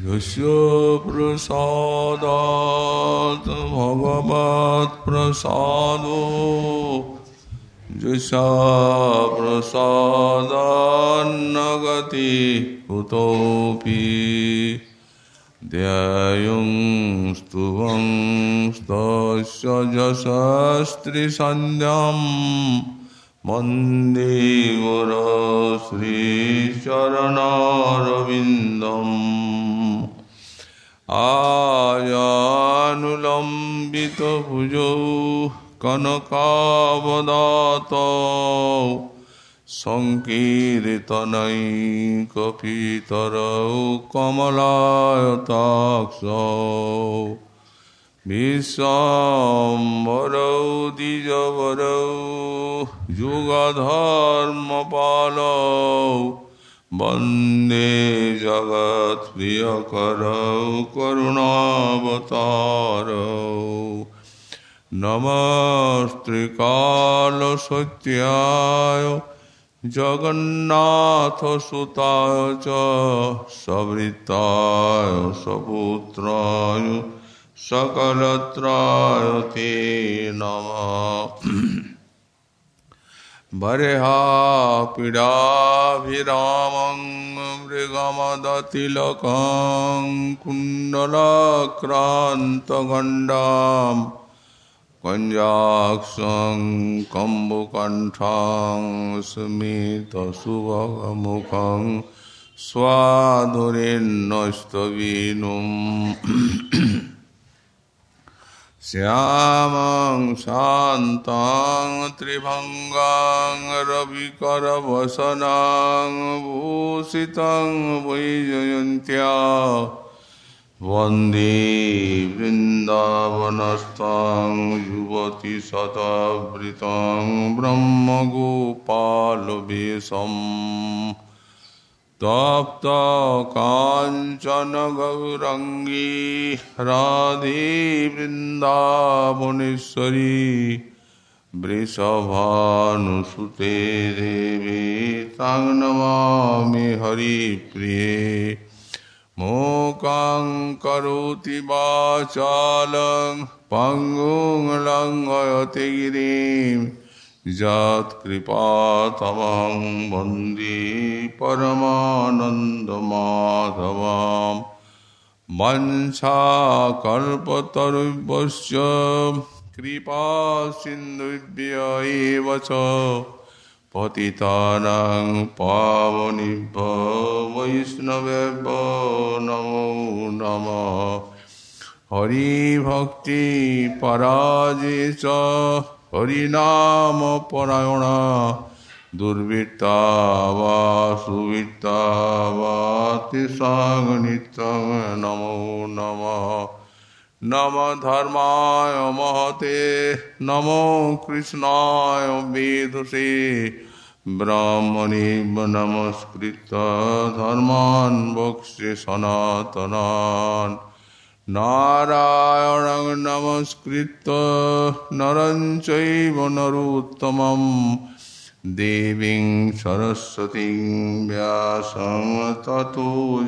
यस्य प्रसादात् भगवत् प्रसादो यस्य प्रसादान्न गति कुतोऽपि ध्येयं स्तुवं तस्य यशस्त्रिसन्ध्यं वन्दे गुरो श्रीचरणारविन्दम् आजानुलम्बितभुजौ कनकावदातौ सङ्कीर्तनैकपितरौ कमलायताक्षौ विश्वाम्बरौ द्विजवरौ युगधर्मपालौ वन्दे जगत्प्रियकरौ करुणावतारौ नमस्त्रिकालसत्याय जगन्नाथसुताय च सवृत्ताय सपुत्राय सकलत्राय ते नमः बर्हापीडाभिरामं मृगमदतिलकं कुण्डलाक्रान्तगण्डां कञ्जाक्षं कम्बुकण्ठं स्मितसुभगमुखं स्वाधुरेन्नस्तवीनुम् श्यामं शान्तं त्रिभङ्गां रविकरवसनं भूषितं वैजयन्त्या वन्दे वृन्दावनस्थं युवतिशतवृतं ब्रह्मगोपालवेशम् तप्त काञ्चन गौरङ्गी राधे वृन्दावनेश्वरी वृषभानुसुते देवी तां नमामि हरिप्रिये मूकं करोति वाचालं पङ्गुं लङ्घयते गिरिं यत्कृपातमं वन्दे परमानन्दमाधवं वंशाकल्पतरुभ्यश्च कृपासिन्धुभ्य एव च पतितानां पावनेभ्यो वैष्णवेभ्यो नमो नमः हरिभक्ति पराजय च हरिनाम परायणा दुर्वृत्ता वा सुवृत्ता वा तेषां नित्यं नमो नमः नमः धर्माय महते नमो कृष्णाय वेदसे ब्राह्मणे नमस्कृत्य धर्मान् वक्ष्ये सनातनान् नारायणं नमस्कृत्य नरं चैव नरोत्तमं देवीं सरस्वतीं व्यासं ततो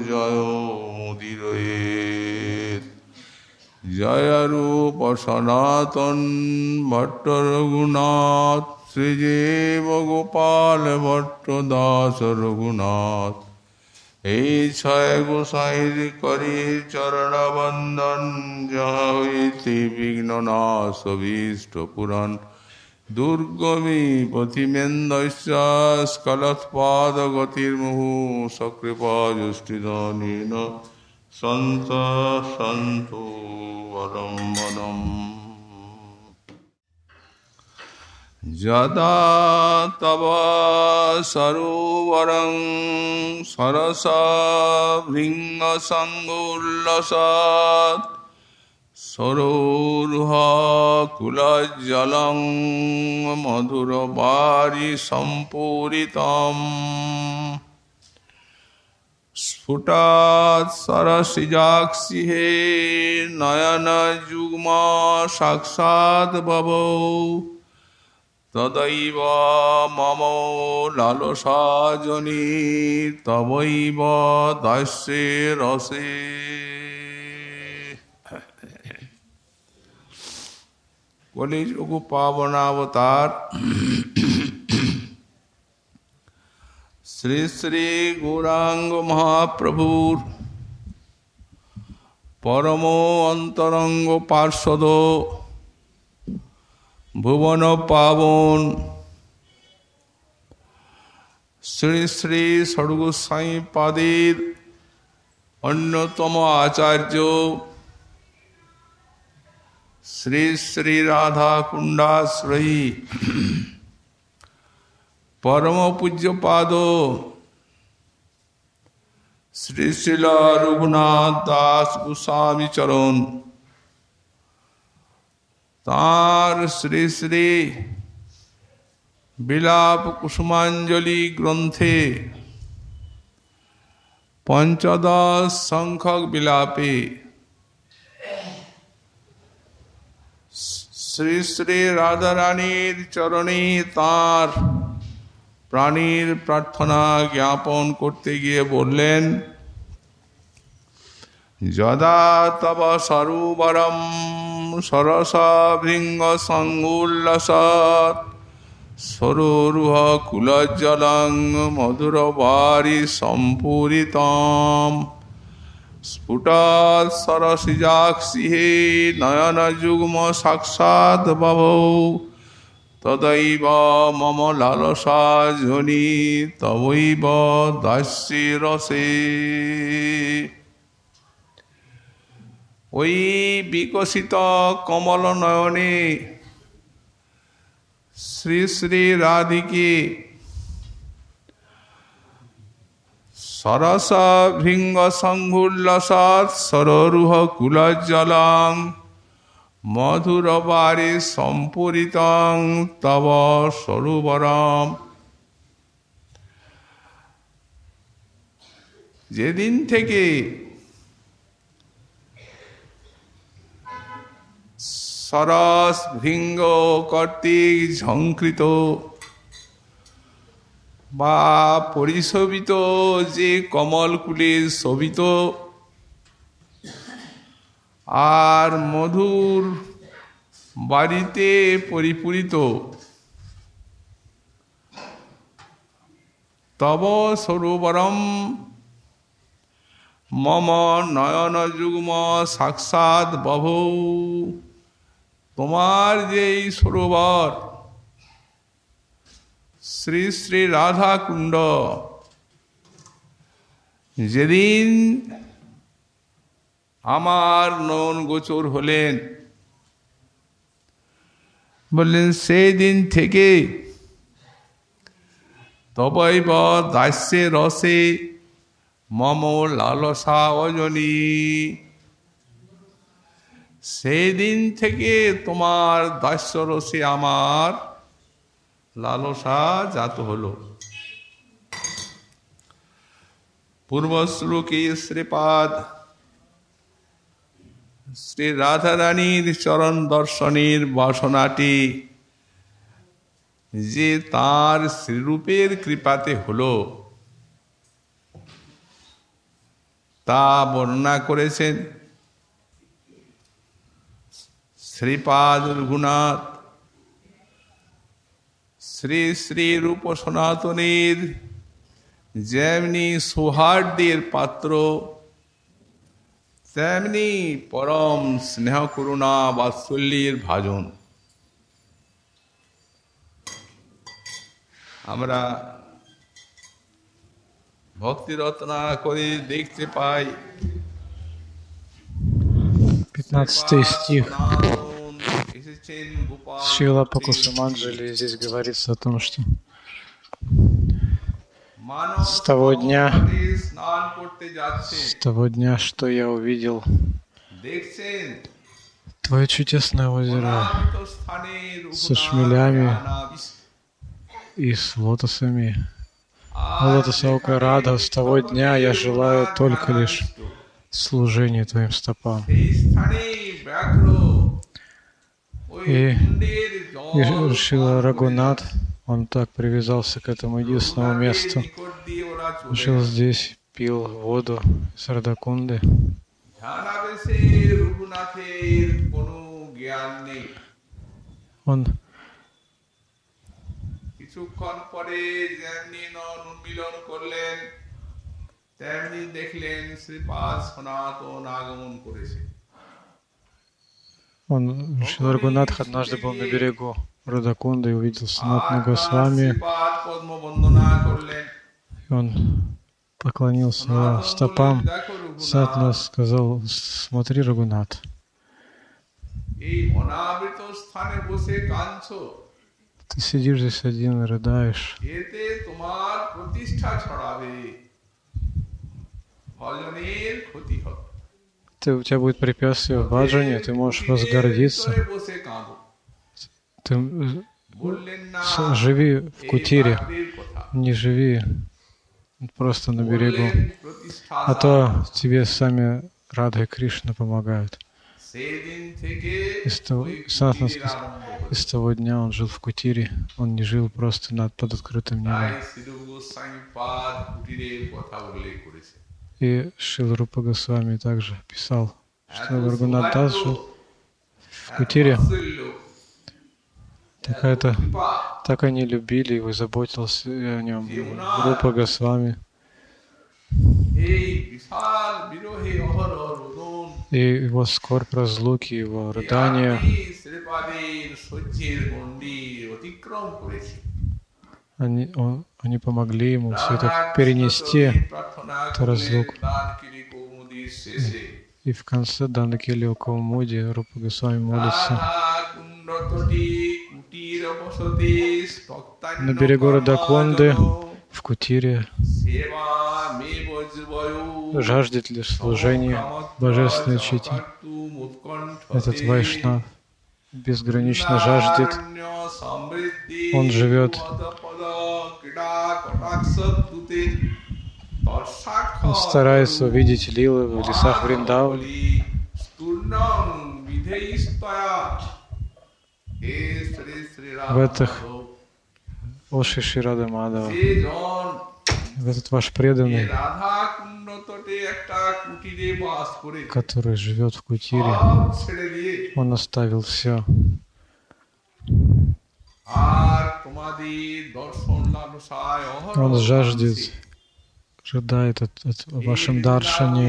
जयोमुदीरयेत् जय रूप सनातन भट्ट रघुनाथ श्रीजीव गोपाल भट्ट दास रघुनाथ এই ছয় গোসাইর করি চরণ বন্দন জয়তি বিঘ্ননাশ ভীষ্ট পুরাণ দুর্গমী পথিমেন্দস্য স্খলৎপাদ গতির্মুহু সকৃপা যষ্টিদানেন সন্ত সন্তু বলম্বনম যদা তব সরোবরং সরসবৃঙ্গসঙ্গোল্লসাৎ সরোরুহকুলজ্জলং মধুরবারি সম্পূরিতম স্ফুটাৎ সরসিজাক্ষিহে নয়নযুগ্ম সাক্ষাৎ ববৌ তদৈব মম লালসা জনি তবৈব দাস্যে রসে। কলিযুগ পাবনাবতার শ্রী শ্রী গৌরাঙ্গ মহাপ্রভুর পরম অন্তরঙ্গ পার্ষদ ভুবন পাবন শ্রী শ্রী ষড়গোস্বাই পাদের অন্যতম আচার্য শ্রী শ্রী রাধা কুণ্ডাশ্রয়ী পরম পূজ্যপাদ শ্রী শ্রীল রঘুনাথ দাস গোস্বামী চরণ তাঁর শ্রী শ্রী বিলাপ কুসুমাঞ্জলি গ্রন্থে পঞ্চদশ সংখ্যক বিলাপে শ্রী শ্রী রাধারানীর চরণে তাঁর প্রাণীর প্রার্থনা জ্ঞাপন করতে গিয়ে বললেন, যদা তব সরোবরম সরসভৃঙ্গ সঙ্গুল্লসৎ সরোরুহ কুলজ্জলং মধুরবারি সম্পূরিতম স্ফুটৎ সরসিজাক্ষিহে নয়ন যুগ্ম সাক্ষাৎ বভৌ তদৈব মম লালসা জনি তবৈব দাস্যে রসে। ওই বিকশিত কমল নয়নে শ্রী শ্রী রাধিকে সরস ভৃঙ্গ সংঘুল্লসৎ সরোরুহ কুলজ্জলং মধুরবারে সম্পূরিতং তব সরোবরম। যেদিন থেকে সরস ভৃঙ্গ কর্তৃক ঝঙ্কৃত বা পরিশোভিত যে কমলকুলে শোভিত আর মধুর বাড়িতে পরিপূরিত তব সরোবরম মম নয়ন যুগ্ম সাক্ষাৎ বভৌ। তোমার যেই সরোবর শ্রী শ্রী রাধা কুণ্ড যেদিন আমার নয়ন গোচর হলেন, বললেন সেই দিন থেকে তবৈব দাস্যে রসে মম লালসা অজনী। সেই দিন থেকে তোমার দাস্য রসে আমার লালসা জাত হল। পূর্ব শ্লোকে শ্রীপাদ শ্রী রাধারানীর চরণ দর্শনের বাসনাটি যে তাঁর শ্রীরূপের কৃপাতে হল তা বর্ণনা করেছেন শ্রীপাদ রঘুনাথ। শ্রী শ্রী রূপ সনাতনের যেমনি সৌহার্দ্যের পাত্র তেমনি পরম স্নেহ করুণা বাৎসল্যের ভাজন। আমরা ভক্তি রত্না করে দেখতে পাই 15 стих Шрила Пакусаманджали. Здесь говорится о том, что с того дня, что я увидел твое чудесное озеро со шмелями и с лотосами, лотосовка Рада, с того дня я желаю только лишь служения твоим стопам. И И Шрила Рагунат, он так привязался к этому единственному месту. Жил здесь, пил воду из Радакунды. Он কিছুক্ষণ পরে যেমনি উন্মিলন করলেন তেমনি দেখলেন শ্রীপাদ সনাতন আগমন করেছে। Шрила Рагунатх однажды был на берегу Радакунды и увидел Санатана Госвами. И он поклонился его стопам. Санатана сказал: смотри, Рагунат, ты сидишь здесь один и рыдаешь. У тебя будет препятствие в баджане, ты можешь возгордиться. Ты живи в кутире, не живи просто на берегу. А то тебе сами Радха и Кришна помогают. С того дня он жил в кутире, он не жил просто под открытым небом. И Шрила Рупа Госвами также писал, что Рагунат Дас жил в кутире. Так они любили его, заботился о нем Рупа Госвами. И его скорбь разлуки, его рыдания, они помогли ему все это перенести, эту разлуку. И в конце Дандакили Каумуди Рупа Госвами молится: на берегу Радакунды, в кутире, жаждет ли служения Божественной Чити? Этот Вайшнав безгранично жаждет. Он живет, он старается увидеть лилы в лесах Вриндавана. В этих Оши Шри Рада Мадава, в этот ваш преданный, который живет в кутире, он оставил все. Он жаждет, рыдает от вашем даршане.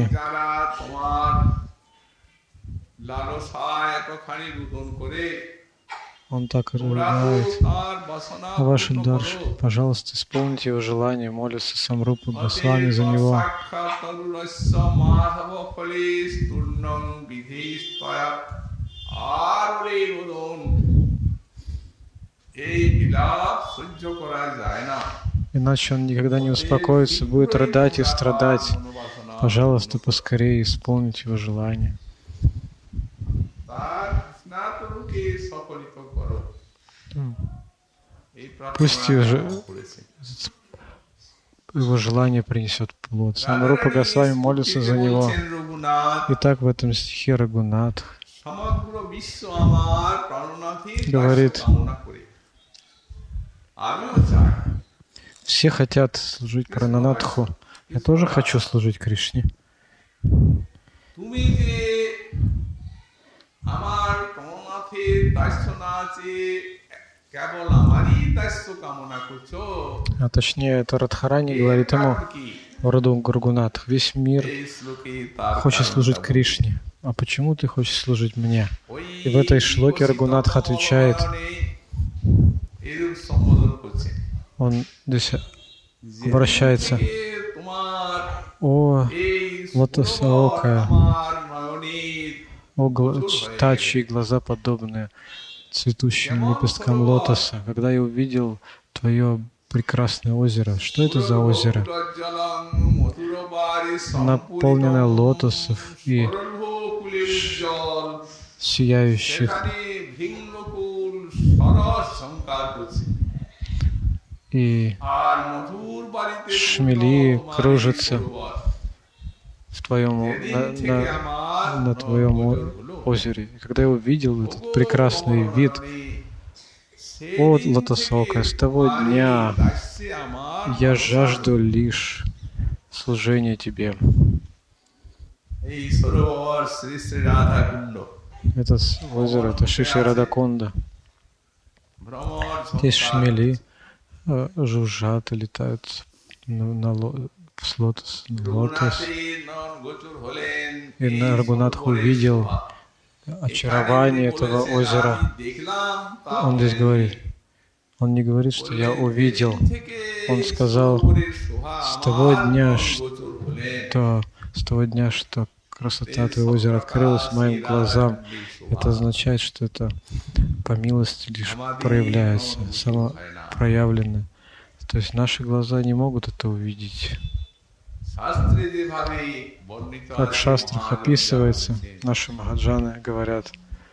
Он так рыдает о вашем дарше. Пожалуйста, исполните его желание, молится сам Рупа Госвами за него. Иначе он никогда не успокоится, будет рыдать и страдать. Пожалуйста, поскорее исполните его желание. Пусть его желание принесет плод. Сам Рупа Госвами молится за него. Итак, в этом стихе Рагунат говорит: все хотят служить Прананатху. Я тоже хочу служить Кришне. А точнее, это Радхарани говорит ему, роду Рагунатх: весь мир хочет служить Кришне. А почему ты хочешь служить мне? И в этой шлоке Рагунатх отвечает, он здесь обращается: о лотосоокая, та, чьи глаза подобны цветущим лепесткам лотоса. Когда я увидел твое прекрасное озеро, что это за озеро? Наполненное лотосов и сияющих. И шмели кружатся на твоем озере. И когда я увидел этот прекрасный вид, О, Лотосока, с того дня я жажду лишь служения Тебе. Это озеро, это Шиши Радакунда. Здесь шмели жужжат и летают в лотос. И Рагунатх увидел очарование этого озера. Он здесь говорит. Он не говорит, что я увидел. Он сказал, с того дня, что красота твоего озера открылась моим глазам, это означает, что это по милости лишь проявляется, самопроявленно. То есть наши глаза не могут это увидеть. Как в шастрах описывается, наши махаджаны говорят,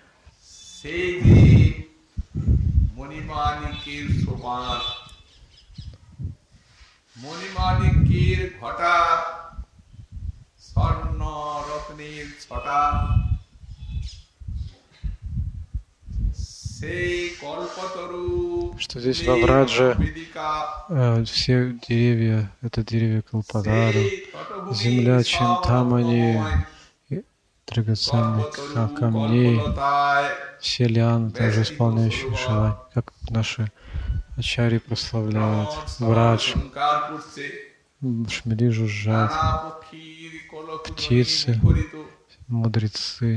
что здесь во Врадже все деревья, это деревья Калпадару, земля Чинтамани, драгоценных камней, все лианы, также исполняющие желания, как наши ачарьи прославляют. Врадж, шмели жужжат, птицы, мудрецы,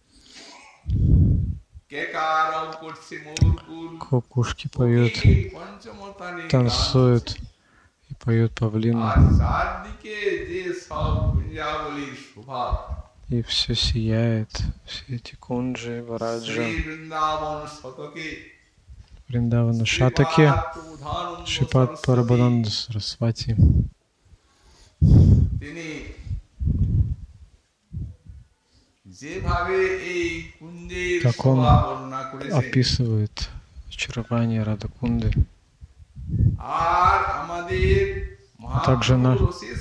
кукушки поют, танцуют и поют павлины. И все сияет, все эти кунджи, вараджа, Вриндавана Шатаки, Шрипад Парабхананда Сарасвати. Как он описывает очарование Радакунды. А также на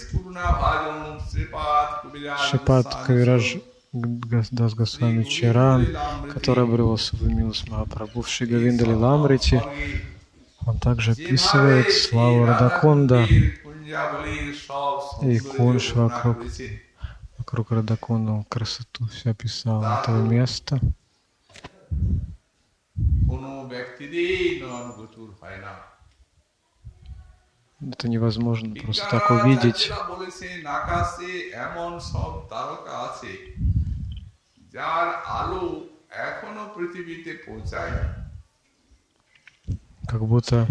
Шрипад Кавирадж Дас Госвами Чаран, который обрел особую милость Махапрабху в Шри Говинда Лиламрите, он также описывает славу Радакунда и кунж вокруг Радакунда, красоту все описал этого места. Это невозможно просто так увидеть. Как будто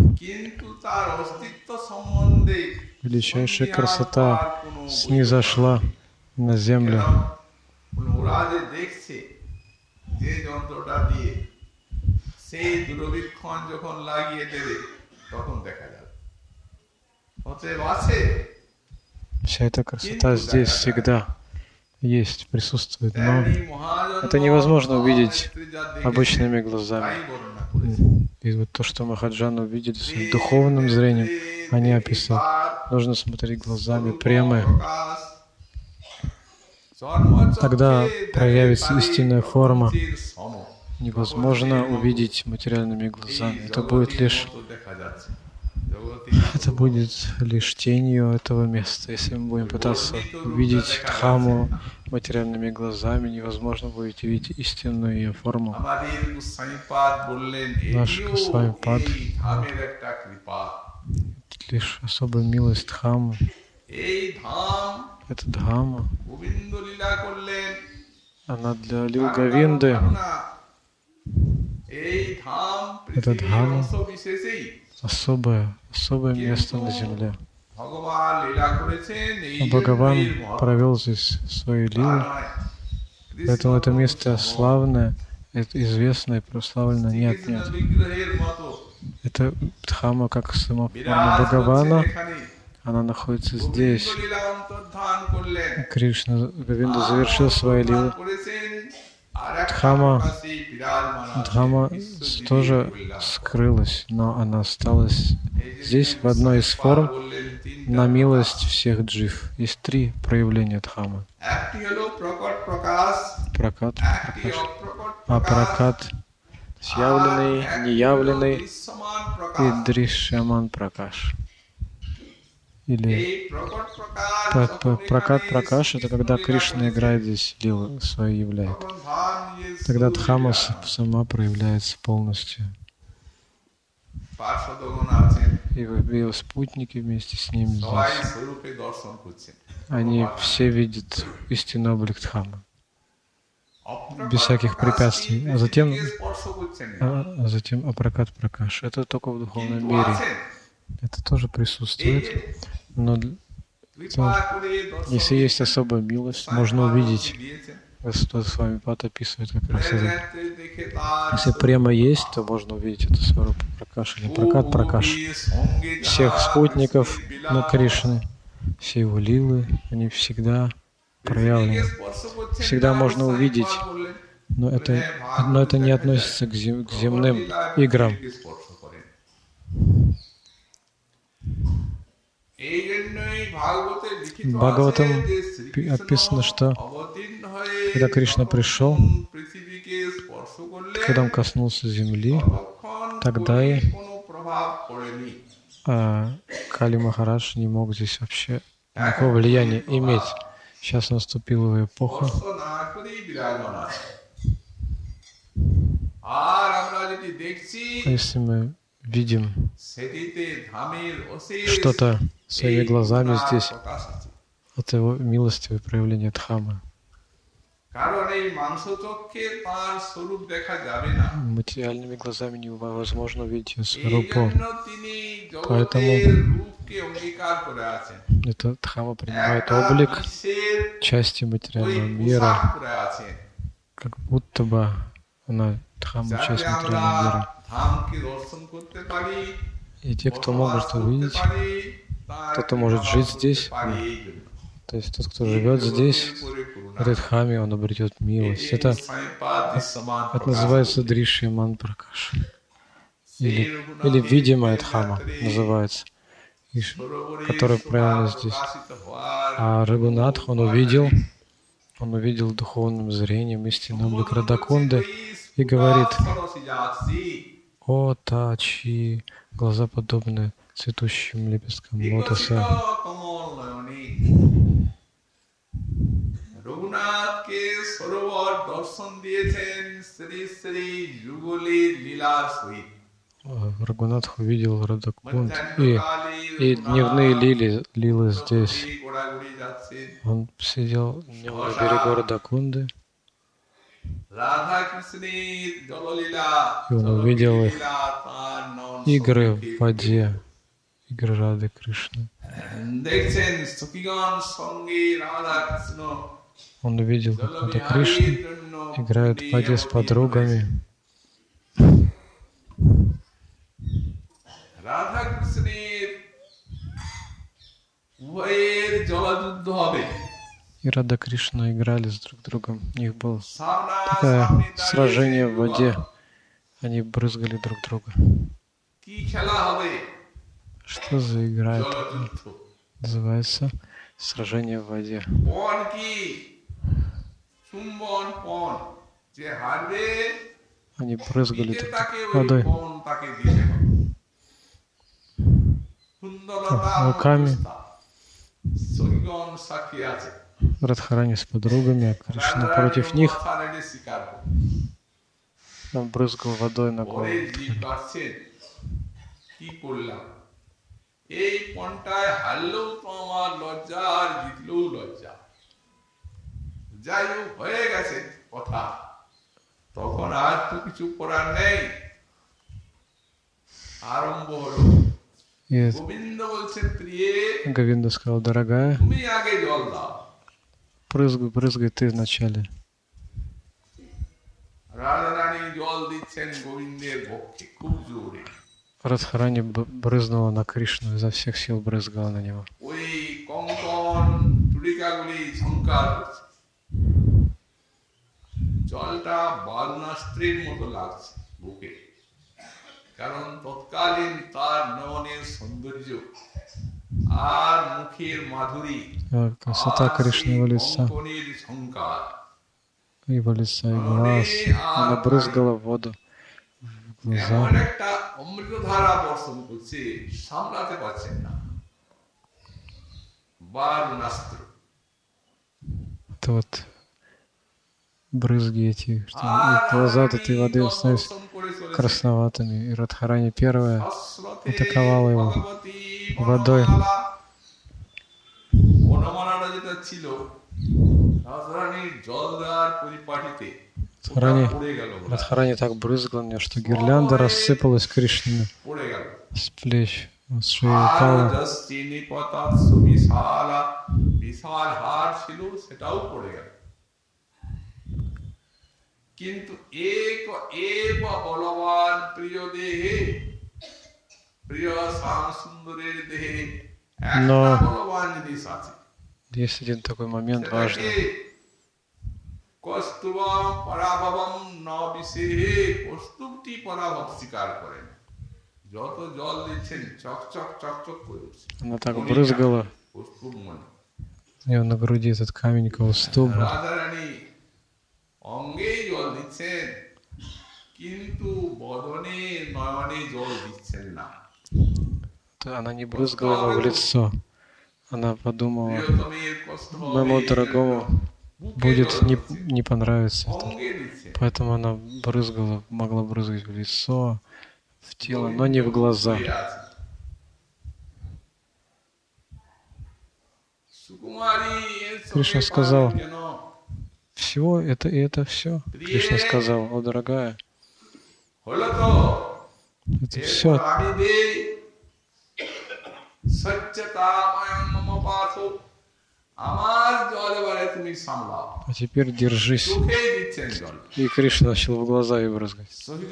величайшая красота снизошла на землю. Вся эта красота здесь всегда есть, присутствует, но это невозможно увидеть обычными глазами. И вот то, что махаджаны увидели своим духовным зрением, они описали. Нужно смотреть глазами премы. Тогда проявится истинная форма. Невозможно увидеть материальными глазами. Это будет лишь тенью этого места. Если мы будем пытаться увидеть Дхаму материальными глазами, невозможно будет увидеть истинную ее форму. Наш Госвами-пад — лишь особая милость Дхамы. Это Дхама. Она для Лил Говинды. Это Дхама. Особое место на земле. Бхагаван провел здесь свои лилы, поэтому это место славное, это известное, прославлено. Нет. Это Дхама, как сама форма Бхагавана, она находится здесь. Кришна Говинда завершил свои лилы. Дхама тоже скрылась, но она осталась здесь в одной из форм на милость всех джив. Есть 3 проявления Дхамы. Пракат, явленный, неявленный и Дришьяман Пракаш. Или Пракат Пракаш — это когда Кришна играет здесь, лилу свою являет. Тогда Дхама сама проявляется полностью. И его спутники вместе с ним здесь. Они все видят истинный облик Дхамы. Без всяких препятствий. А затем Апракат Пракаш. Это только в духовном мире. Это тоже присутствует. Но если есть особая милость, можно увидеть. Господь с вами Пат описывает как раз это. Если прямо есть, то можно увидеть это Сварупа Пракаш или Пракат Пракаш. Всех спутников на Кришны, все его лилы, они всегда проявлены. Всегда можно увидеть, но это не относится к земным играм. В Бхагаватам описано, что когда Кришна пришел, когда он коснулся земли, тогда и Кали Махарадж не мог здесь вообще никакого влияния иметь. Сейчас наступила его эпоха. Если мы видим что-то своими глазами здесь, это его милостивое проявление Дхамы. Материальными глазами невозможно увидеть ее сварупу. Поэтому эта Дхама принимает облик части материального мира, как будто бы она Дхама часть материального мира. И те, кто может увидеть, кто-то может жить здесь, то есть тот, кто живет здесь, в этой Дхаме, он обретет милость. Это называется Дришьяман Пракаш. Или видимая Дхама называется, которая проявлена здесь. А Рагунатх, он увидел духовным зрением истинный облик Радакунды и говорит: «О, та, чьи глаза подобны цветущим лепесткам лотоса». Рагунатх увидел Радакунд и дневные лилы здесь. Он сидел днем на берегу Радакунды, и он увидел их игры в воде, игры Рады Кришны. Он увидел, как Рада Кришна играют в воде с подругами. И Рада Кришна играли с друг другом. У них было такое сражение в воде. Они брызгали друг друга. Что за игра это? Называется сражение в воде. Они брызгали друг друга водой. Руками. Радхарани с подругами, а Кришна против них. Он брызгал водой на голову. И Говинда сказал: дорогая, брызгай ты вначале. Радхарани брызнула на Кришну, изо всех сил брызгала на него. Красота Кришны, его лица, его глаз, она брызгала воду, глаза. একটা অমৃতধারা বর্ষণ করছে, সামলাতে পারছেন না। বারুণাস্ত্র। Это вот брызги эти, что их глаза от этой воды становятся красноватыми. И Радхарани первая атаковала его водой. Радхарани так брызгала на нее, что гирлянда рассыпалась Кришнина с плеч, с шеи упала. কিন্তু এক বলবান প্রিয় দেহে, প্রিয় শ্যাম সুন্দরের দেহে একটা বলবান জিনিস আছে। Есть один такой момент важный. কস্তুভম পরাভবম ন বিশেহে, কস্তুভটি পরাভব স্বীকার করেন। যত জল দিচ্ছেন চকচক চকচক করে উঠছে। Она так брызгала. কস্তুভ মনে У нее на груди этот камень каустуба. রাধারানী অঙ্গেই জল দিচ্ছেন, কিন্তু বদনে নয়নে জল দিচ্ছেন না। Она не брызгала ему в лицо. Она подумала, моему дорогому будет не понравиться это. Поэтому она брызгала, могла брызгать в лицо, в тело, но не в глаза. Кришна сказал, всего это и это все. Кришна сказал, о, дорогая, это все. А теперь держись. И Кришна начал в глаза ей брызгать.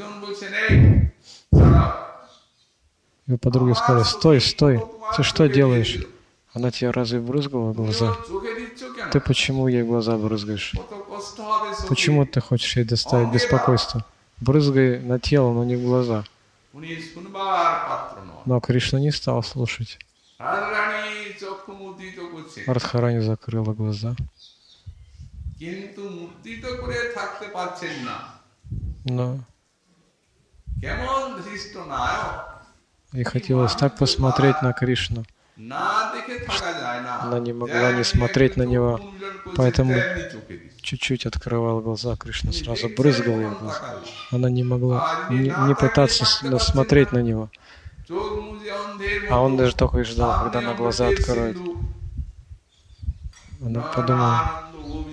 Его подруги сказали, стой, стой, ты что делаешь? Она тебе разве брызгала в глаза? Ты почему ей в глаза брызгаешь? Почему ты хочешь ей доставить беспокойство? Брызгай на тело, но не в глаза. Но Кришна не стал слушать. Радхарани закрыла глаза. Но ей хотелось так посмотреть на Кришну. Она не могла не смотреть на него, поэтому чуть-чуть открывала глаза. Кришна сразу брызгал ей в глаза. Она не могла не пытаться смотреть на него. А он даже только и ждал, когда она глаза откроет. Она подумала,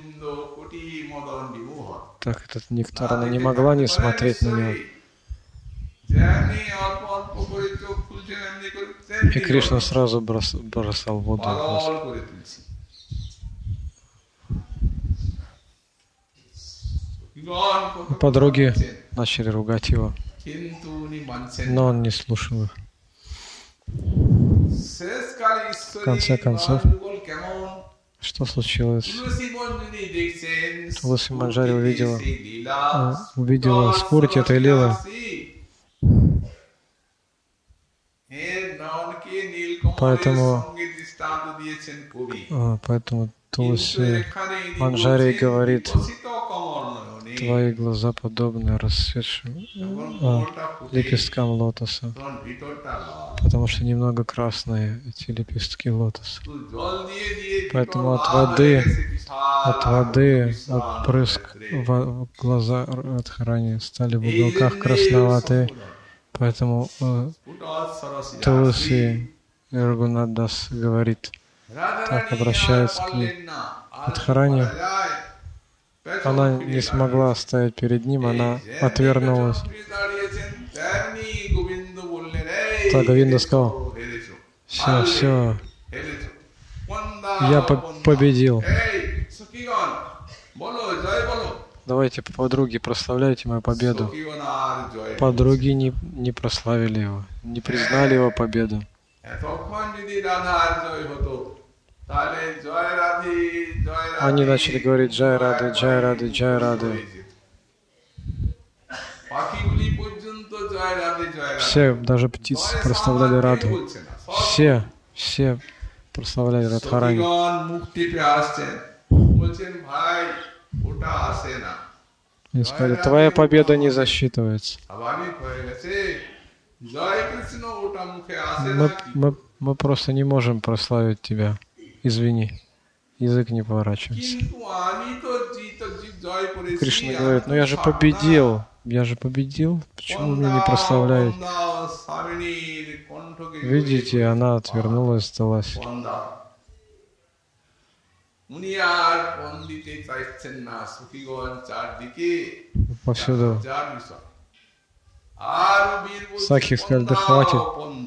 так этот нектар, она не могла не смотреть на него. И Кришна сразу бросал воду в глаз. Подруги начали ругать его, но он не слушал их. В конце концов, что случилось? Туласи Манджари увидела скороть этой лилы. Поэтому Туласи Манджари говорит, твои глаза подобны расцветшим лепесткам лотоса, потому что немного красные эти лепестки лотоса. Поэтому от воды, от брызг глаза Радхарани стали в уголках красноватые. Поэтому Туласи Рагунат Дас говорит, так обращается к ней. Радхарани, она не смогла стоять перед ним, она отвернулась. Так Говинда сказал, все, я победил. Давайте, подруги, прославляйте мою победу. Подруги не прославили его, не признали его победу. Они начали говорить «Джай Рады, Джай Рады, Джай Рады». Все, даже птицы прославляли Раду. Все прославляли Радхарани. Они сказали, твоя победа не засчитывается. Мы просто не можем прославить тебя. Извини. Язык не поворачивается. Кришна говорит, ну я же победил. Почему меня не прославляют? Видите, она отвернулась, сдалась. Повсюду Сакхи сказали, да хватит.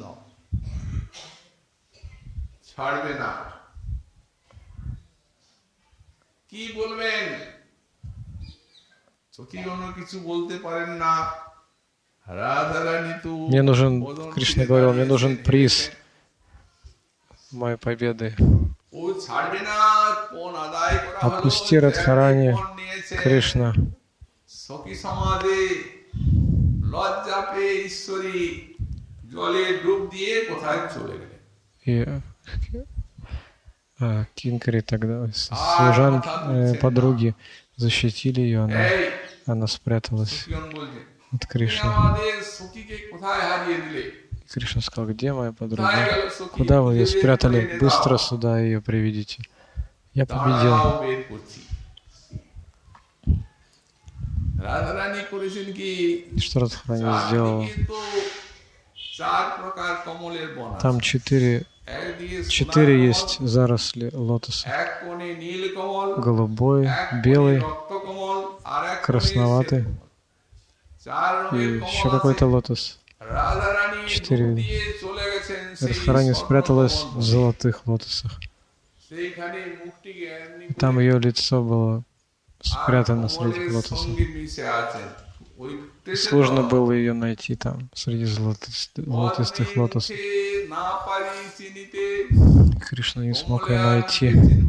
Мне нужен, Кришна говорил, мне нужен приз моей победы. Отпусти Радхарани, Кришна. И Кинкари тогда, служанки, подруги защитили ее, она спряталась от Кришны. Кришна сказал, где моя подруга? Куда вы ее спрятали? Быстро сюда ее приведите. Я победил. Что Радхарани сделала? Там четыре есть заросли лотоса. Голубой, белый, красноватый и еще какой-то лотос. 4 вида. Радхарани спряталась в золотых лотосах. И там ее лицо было спрятано среди лотосов. Сложно было ее найти там, среди золотистых лотосов. Кришна не смог ее найти.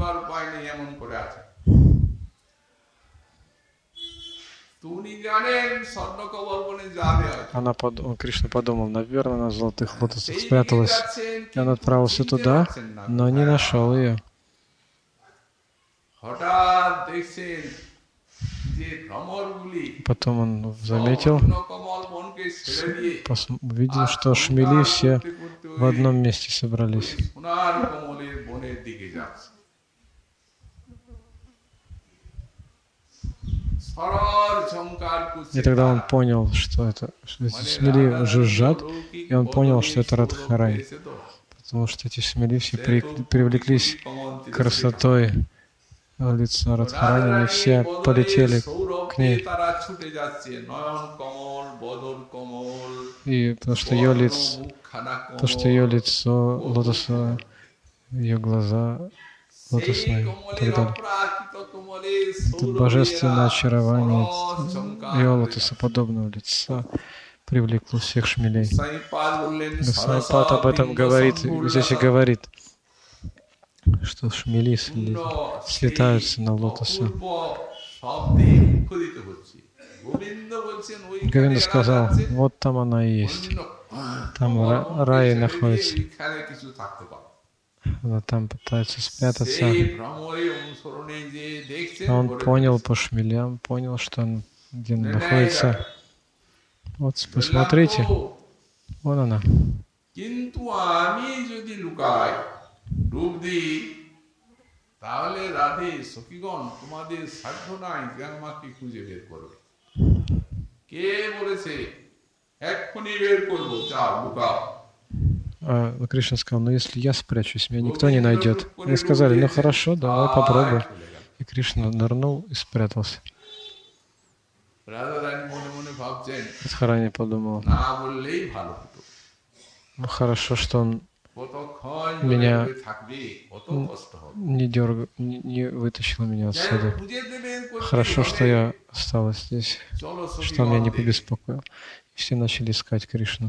Кришна подумал, наверное, на золотых лотосах спряталась. И он отправился туда, но не нашел ее. Потом он заметил, увидел, что шмели все в одном месте собрались. И тогда он понял, что эти шмели жужжат, и он понял, что это Радхарани. Потому что эти шмели все привлеклись красотой лица Радхарани, они все полетели к ней. И потому что ее лицо лотосовое, ее глаза лотосные и так далее. Это божественное очарование ее лотосоподобного лица привлекло всех шмелей. Госвами-пад об этом говорит, здесь и говорит, что шмели слетаются на лотосы. Говинда сказал, вот там она и есть. Там рай находится. Она там пытается спрятаться. Он понял по шмелям, понял, что он где она находится. Вот посмотрите, вон она. Кришна сказал, ну если я спрячусь, меня никто не найдет. Они сказали, ну хорошо, давай попробуй. И Кришна нырнул и спрятался. Радхарани подумал, ну хорошо, что он меня не вытащил меня отсюда. Хорошо, что я осталась здесь, что он меня не побеспокоил. И все начали искать Кришну.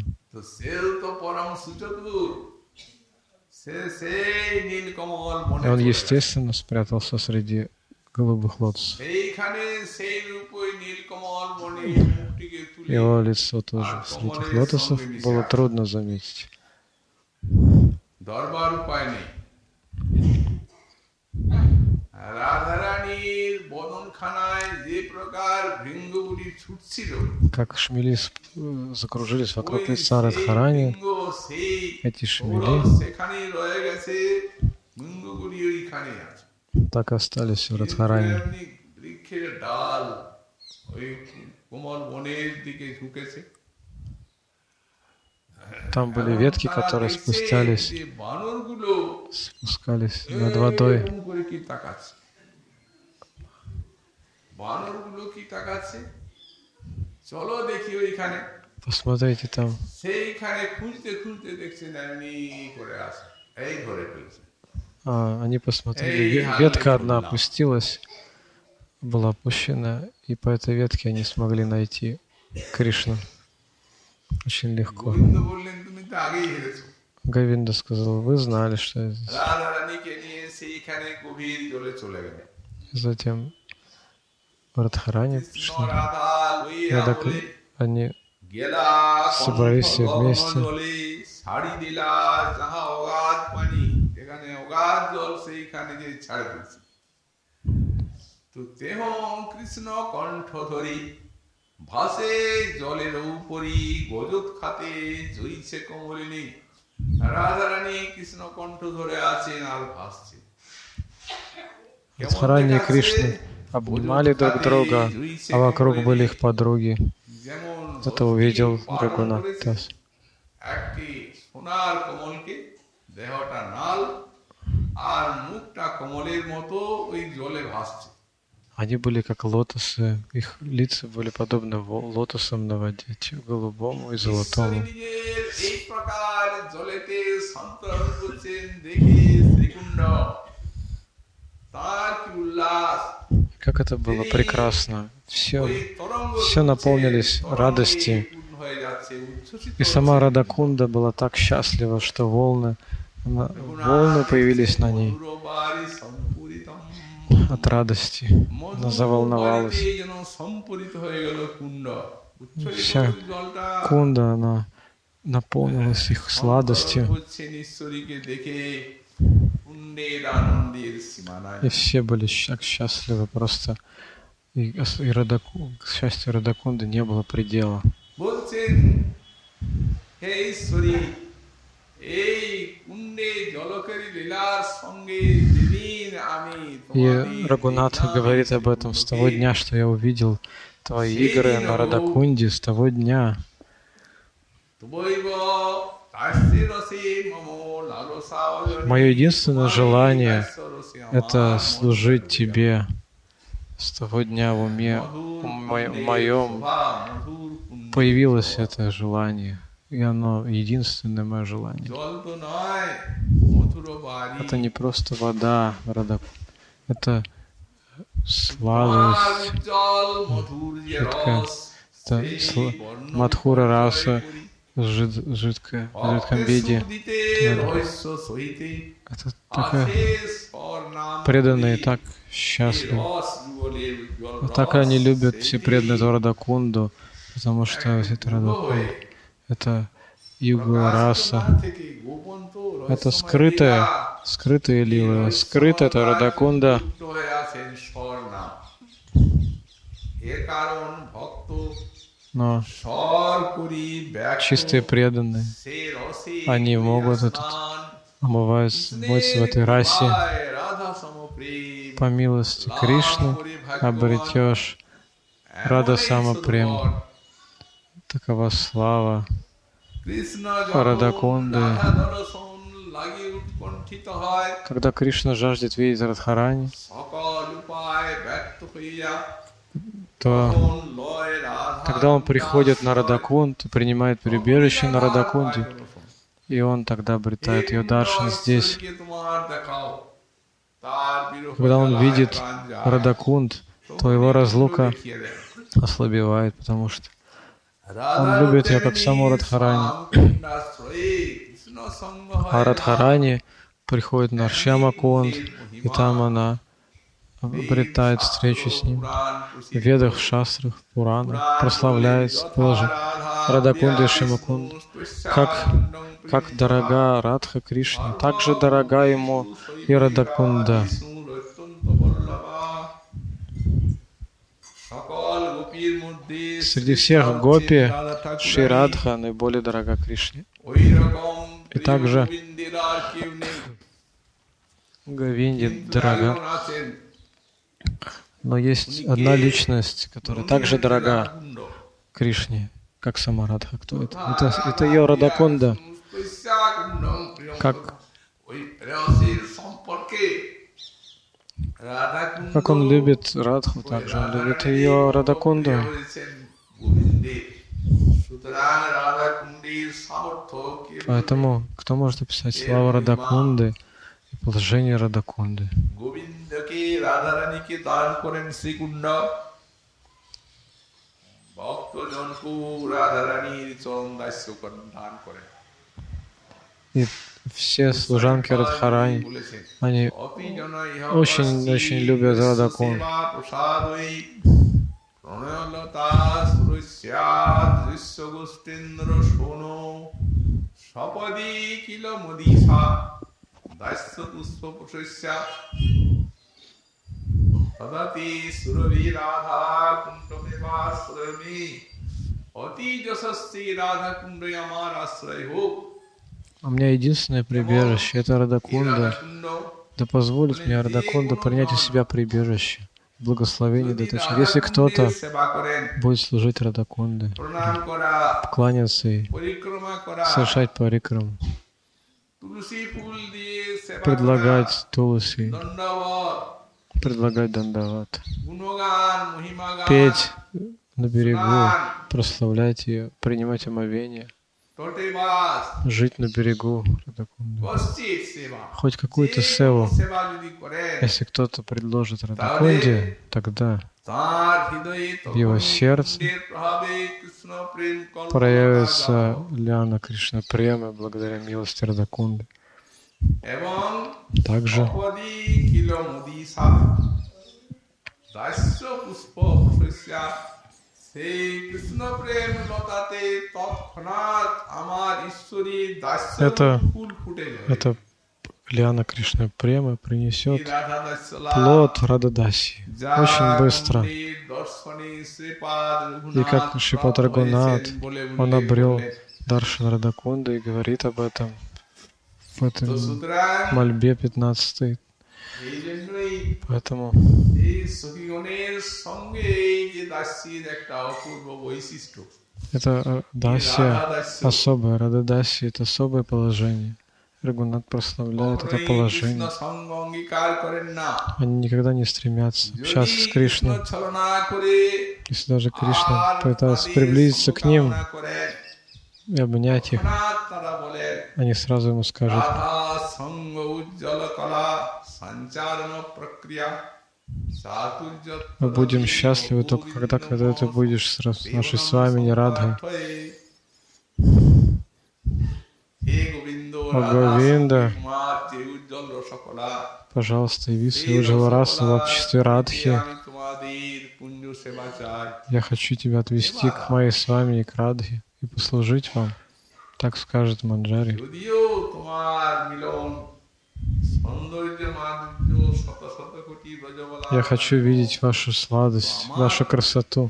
И он, естественно, спрятался среди голубых лотосов. Его лицо тоже среди этих лотосов было трудно заметить. Как шмели закружились вокруг лица Радхарани, эти шмели так остались в Радхарани. Там были ветки, которые спускались над водой. Посмотрите там. Они посмотрели, ветка одна опустилась, была опущена, и по этой ветке они смогли найти Кришну. Очень легко. Говинда сказал, вы знали, что я здесь. Затем Радхарани пришли. Они собрались все вместе. ভাসে জলের উপরি গজত খাতে জইছে কমলিনী রাধারানী কৃষ্ণ কণ্ঠ ধরে আছেন আর ভাসছে Радхарани и Кришна обнимали друг друга, а вокруг были их подруги. Это увидел Рагунат Дас. একটি সোনার কমলকে দেহটা নাল আর মুখটা কমলের মতো ওই জলে ভাসছে Они были как лотосы, их лица были подобны лотосам на воде, голубому и золотому. Как это было прекрасно! Все наполнились радости. И сама Радакунда была так счастлива, что волны появились на ней. От радости. Она заволновалась. Вся кунда, она наполнилась их сладостью. И все были так счастливы просто. И к счастью Радакунды не было предела. И Рагунат говорит об этом с того дня, что я увидел твои игры на Радакунде, с того дня. Мое единственное желание — это служить тебе. С того дня в уме моем появилось это желание. И оно единственное мое желание. Это не просто вода, это сладость, это мадхура раса, жидкая, в жидком виде. Это такая преданные так счастливы. Вот так они любят все преданные Радакунду, потому что это Радакунда. Это юга раса. Это скрытая лила. Скрытая это Радакунда. Но чистые преданные, они могут омываться в этой расе. По милости Кришны обретешь Рада Самапрем. Такова слава Радакунды. Когда Кришна жаждет видеть Радхарани, то тогда он приходит на Радакунд, принимает прибежище на Радакунде, и он тогда обретает ее даршан здесь. Когда он видит Радакунд, то его разлука ослабевает, потому что он любит ее как саму Радхарани. А Радхарани приходит на Шьямакунд, и там она обретает встречу с ним. В Ведах, в Шастрах, в Пуранах прославляется тоже Радакунда и Шьямакунда. Как дорога Радха Кришне, так же дорога ему и Радакунда. Среди всех гопи Шри Радха наиболее дорога Кришне. И также Говинде дорога. Но есть одна личность, которая также дорога Кришне, как сама Радха. Кто это? Это ее Радакунда. Как он любит Радху, также он любит ее Радакунду. Поэтому кто может описать славу Радакунды и положение Радакунды? И все служанки Радхарани, они очень любят Радакунду. У меня единственное прибежище — это Радакунда. Да позволит мне Радакунда принять у себя прибежище. Благословение достаточно. Если кто-то будет служить Радакунде, кланяться и совершать парикраму, предлагать туласи, предлагать дандават, петь на берегу, прославлять ее, принимать омовение, жить на берегу Радакунды. Хоть какую-то севу, если кто-то предложит Радакунде, тогда в его сердце проявится Лиана Кришна Према благодаря милости Радакунды. Также это Лиана Кришна Према принесет плод Рададаси очень быстро. И как Шрипад Рагунат, он обрел Даршан Радакунды и говорит об этом в этой мольбе 15. Поэтому это дасия особое, Рададаси — это особое положение. Рагунат прославляет это положение. Они никогда не стремятся общаться с Кришной. Если даже Кришна пытается приблизиться к ним и обнять их, они сразу ему скажут: мы будем счастливы только когда ты будешь с нашей с вами не Радхой. О Говинда, пожалуйста, яви свою Уджвала-расу в обществе Радхи. Я хочу тебя отвести к моей с вами и к Радхе и послужить вам. Так скажет Манджари. Я хочу видеть вашу сладость, вашу красоту.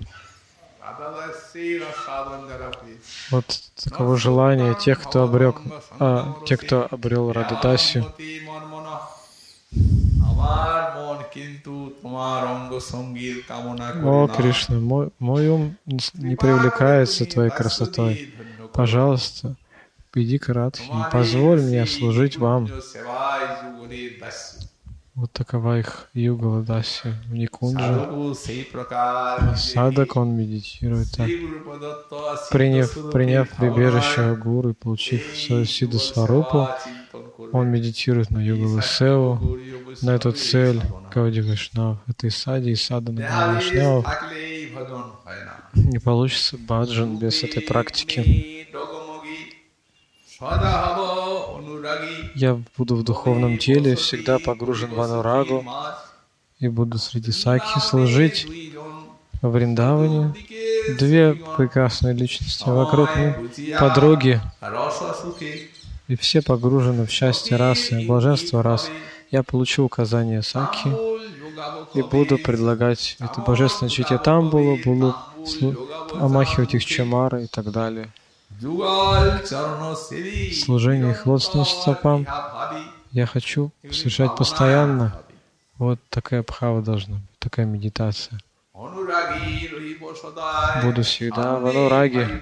Вот таково желание тех, кто обрел Рададасию. О, Кришна, мой ум не привлекается твоей красотой. Пожалуйста, иди к Радхе и позволь мне служить вам. Вот такова их югала даси в Никунджа. Садак, он медитирует. Приняв прибежище Гуру и получив свою Сиддха Сварупу, он медитирует на югалу севу, на эту цель Гауди Вайшнав. Это и сади, и садана Гауди Вайшнав. Не получится баджан без этой практики. Я буду в духовном теле, всегда погружен в анурагу, и буду среди сакхи служить во Вриндаване. Две прекрасные личности вокруг них, подруги, и все погружены в счастье расы, блаженство расы. Я получу указание сакхи, и буду предлагать это божественное читья-тамбулу, буду омахивать их чамары и так далее. Служение их лотосным стопам я хочу совершать постоянно. Вот такая бхава должна быть, такая медитация. Буду всегда в анураге.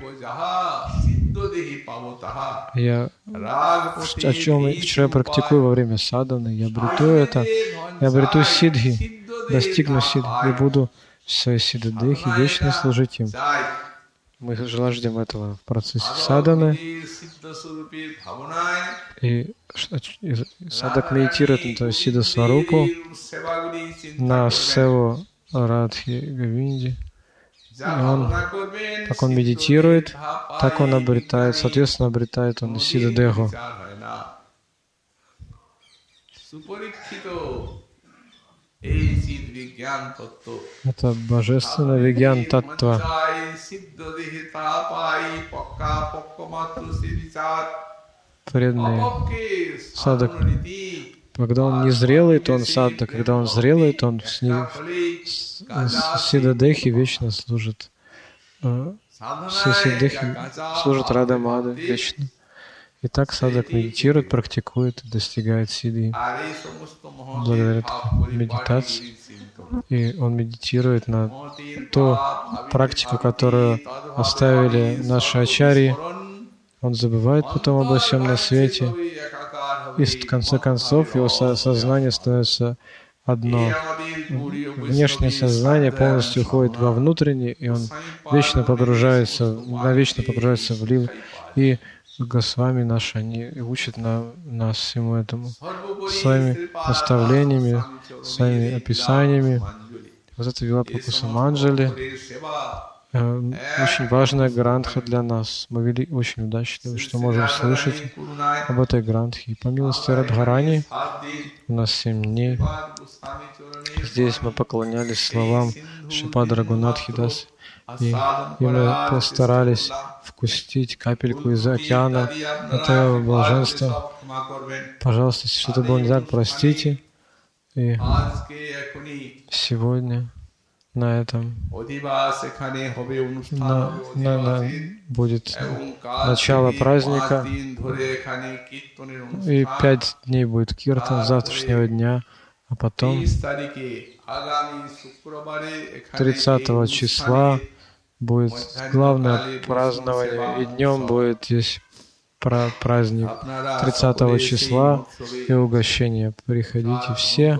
Я о чем вчера практикую во время садханы, я обрету это, я обрету сиддхи, достигну сиддхи, и буду в своей сиддхи вечно служить им. Мы жаждем этого в процессе садханы, и садхак медитирует на Сиддха Сварупу, на Севу Радхи Говинди. И как он медитирует, так он обретает, соответственно, обретает он Сиддха Деху. Это божественный вигьян таттва. Преданный садхак, когда он не зрелый, то он садхак, когда он зрелый, то он Сиддха Дехи вечно служит. Все Сиддхи служат Рада Мада вечно. И так садхак медитирует, практикует и достигает сиддхи благодаря медитации. И он медитирует на ту практику, которую оставили наши ачарьи. Он забывает потом обо всем на свете. И в конце концов его сознание становится одно. Внешнее сознание полностью уходит во внутреннее, и он навечно погружается в лилу. И Госвами наши, они учат нас всему этому своими наставлениями, своими описаниями. Вот это Вилапа Кусаманджали, очень важная грантха для нас. Мы очень удачливы, что можем слышать об этой грантхе. И по милости Радхарани у нас 7 дней. Здесь мы поклонялись словам Шрипада Рагунатхи Дас. И мы постарались вкусить капельку из океана этого блаженства. Пожалуйста, если что-то было не так, простите. И сегодня на этом будет начало праздника. И 5 дней будет киртан с завтрашнего дня. А потом 30 числа будет главное празднование, и днем будет здесь праздник 30 числа и угощение. Приходите все.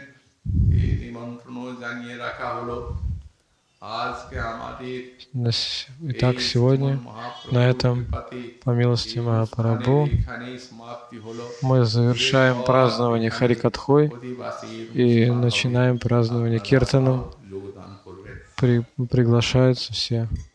Итак, сегодня на этом, по милости Махапрабху, мы завершаем празднование Харикатхой и начинаем празднование Киртаном. Приглашаются все.